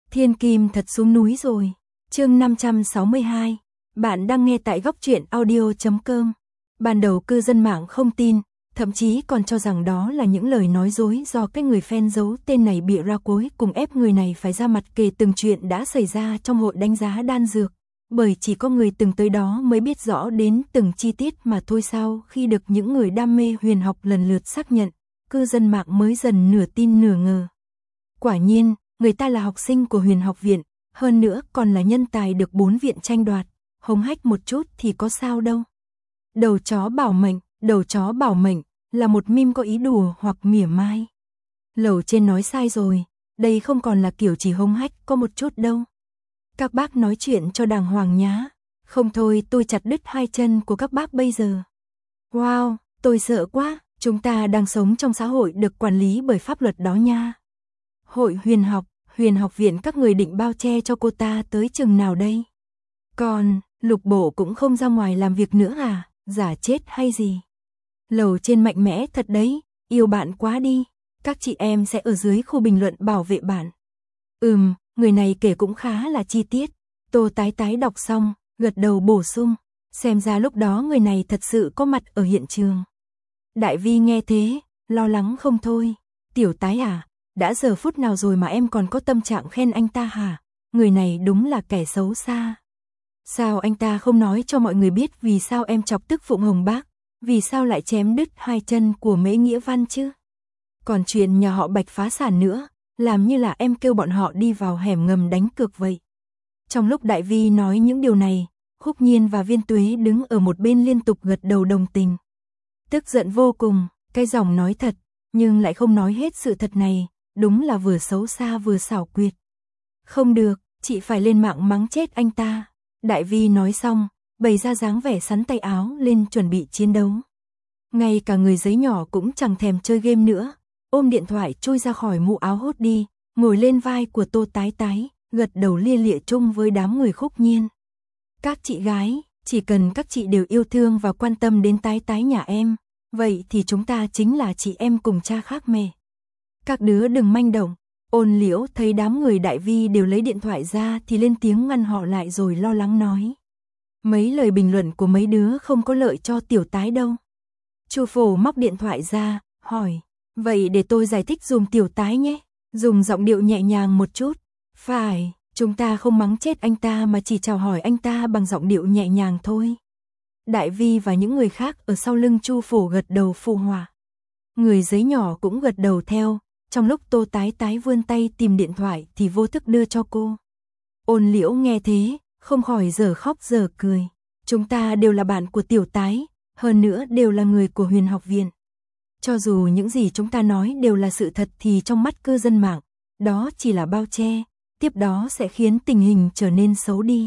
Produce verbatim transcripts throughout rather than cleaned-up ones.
Thiên Kim thật xuống núi rồi. Chương năm trăm sáu mươi hai. Bạn đang nghe tại góc truyện audio chấm com. Ban đầu cư dân mạng không tin, thậm chí còn cho rằng đó là những lời nói dối do cái người fan giấu tên này bịa ra, cuối cùng ép người này phải ra mặt kể từng chuyện đã xảy ra trong hội đánh giá đan dược. Bởi chỉ có người từng tới đó mới biết rõ đến từng chi tiết mà thôi. Sau khi được những người đam mê huyền học lần lượt xác nhận, cư dân mạng mới dần nửa tin nửa ngờ. Quả nhiên, người ta là học sinh của Huyền Học Viện, hơn nữa còn là nhân tài được bốn viện tranh đoạt, hống hách một chút thì có sao đâu. Đầu chó bảo mệnh, đầu chó bảo mệnh là một meme có ý đùa hoặc mỉa mai. Lầu trên nói sai rồi, đây không còn là kiểu chỉ hống hách có một chút đâu. Các bác nói chuyện cho đàng hoàng nhá, không thôi tôi chặt đứt hai chân của các bác bây giờ. Wow, tôi sợ quá, chúng ta đang sống trong xã hội được quản lý bởi pháp luật đó nha. Hội huyền học, Huyền Học Viện các người định bao che cho cô ta tới chừng nào đây? Còn, Lục Bộ cũng không ra ngoài làm việc nữa à, giả chết hay gì? Lầu trên mạnh mẽ thật đấy, yêu bạn quá đi, các chị em sẽ ở dưới khu bình luận bảo vệ bạn. Ừm, người này kể cũng khá là chi tiết. Tô Tái Tái đọc xong, gật đầu bổ sung, xem ra lúc đó người này thật sự có mặt ở hiện trường. Đại Vi nghe thế, lo lắng không thôi. Tiểu Tái à, đã giờ phút nào rồi mà em còn có tâm trạng khen anh ta hả? Người này đúng là kẻ xấu xa. Sao anh ta không nói cho mọi người biết vì sao em chọc tức Phụng Hồng Bác? Vì sao lại chém đứt hai chân của Mễ Nghĩa Văn chứ? Còn chuyện nhà họ Bạch phá sản nữa, làm như là em kêu bọn họ đi vào hẻm ngầm đánh cược vậy. Trong lúc Đại Vi nói những điều này, Khúc Nhiên và Viên Tuế đứng ở một bên liên tục gật đầu đồng tình. Tức giận vô cùng, cái giọng nói thật, nhưng lại không nói hết sự thật này, đúng là vừa xấu xa vừa xảo quyệt. Không được, chị phải lên mạng mắng chết anh ta. Đại Vi nói xong, bày ra dáng vẻ sắn tay áo lên chuẩn bị chiến đấu. Ngay cả người giấy nhỏ cũng chẳng thèm chơi game nữa, ôm điện thoại trôi ra khỏi mũ áo hốt đi, ngồi lên vai của Tô Tái Tái, gật đầu lia lịa chung với đám người Khúc Nhiên. Các chị gái, chỉ cần các chị đều yêu thương và quan tâm đến Tái Tái nhà em, vậy thì chúng ta chính là chị em cùng cha khác mẹ. Các đứa đừng manh động. Ôn Liễu thấy đám người Đại Vi đều lấy điện thoại ra thì lên tiếng ngăn họ lại rồi lo lắng nói. Mấy lời bình luận của mấy đứa không có lợi cho Tiểu Tái đâu. Chu Phổ móc điện thoại ra, hỏi. Vậy để tôi giải thích dùm Tiểu Tái nhé. Dùng giọng điệu nhẹ nhàng một chút. Phải, chúng ta không mắng chết anh ta mà chỉ chào hỏi anh ta bằng giọng điệu nhẹ nhàng thôi. Đại Vi và những người khác ở sau lưng Chu Phổ gật đầu phụ họa. Người giấy nhỏ cũng gật đầu theo. Trong lúc Tô Tái Tái vươn tay tìm điện thoại thì vô thức đưa cho cô. Ôn Liễu nghe thế, không khỏi giờ khóc giờ cười. Chúng ta đều là bạn của Tiểu Tái, hơn nữa đều là người của Huyền Học Viện. Cho dù những gì chúng ta nói đều là sự thật thì trong mắt cư dân mạng, đó chỉ là bao che, tiếp đó sẽ khiến tình hình trở nên xấu đi.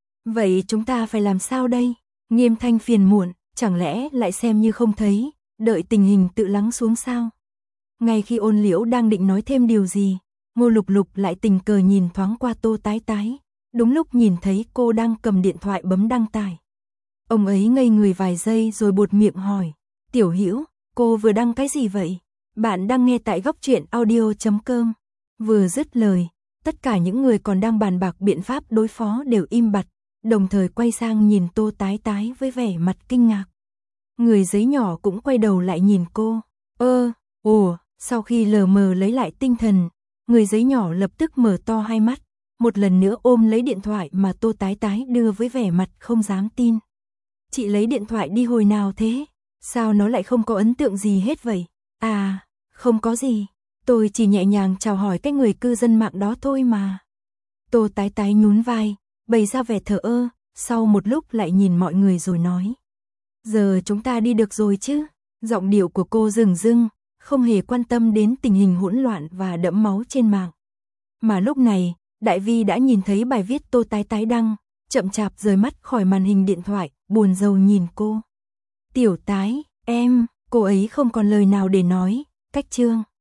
Vậy chúng ta phải làm sao đây? Nghiêm Thanh phiền muộn, chẳng lẽ lại xem như không thấy, đợi tình hình tự lắng xuống sao? Ngay khi Ôn Liễu đang định nói thêm điều gì, Ngô Lục Lục lại tình cờ nhìn thoáng qua Tô Tái Tái, đúng lúc nhìn thấy cô đang cầm điện thoại bấm đăng tải. Ông ấy ngây người vài giây rồi buột miệng hỏi, Tiểu Hữu, cô vừa đăng cái gì vậy? Bạn đang nghe tại góc truyện audio chấm com. Vừa dứt lời, tất cả những người còn đang bàn bạc biện pháp đối phó đều im bặt, đồng thời quay sang nhìn Tô Tái Tái với vẻ mặt kinh ngạc. Người giấy nhỏ cũng quay đầu lại nhìn cô. Ơ, ồ. Sau khi lờ mờ lấy lại tinh thần, người giấy nhỏ lập tức mở to hai mắt, một lần nữa ôm lấy điện thoại mà Tô Tái Tái đưa với vẻ mặt không dám tin. Chị lấy điện thoại đi hồi nào thế? Sao nó lại không có ấn tượng gì hết vậy? À, không có gì, tôi chỉ nhẹ nhàng chào hỏi cái người cư dân mạng đó thôi mà. Tô Tái Tái nhún vai, bày ra vẻ thờ ơ, sau một lúc lại nhìn mọi người rồi nói. Giờ chúng ta đi được rồi chứ? Giọng điệu của cô rừng rưng, không hề quan tâm đến tình hình hỗn loạn và đẫm máu trên mạng. Mà lúc này, Đại Vi đã nhìn thấy bài viết Tô Tái Tái đăng, chậm chạp rời mắt khỏi màn hình điện thoại, buồn rầu nhìn cô. Tiểu Tái, em, cô ấy không còn lời nào để nói, cách chương.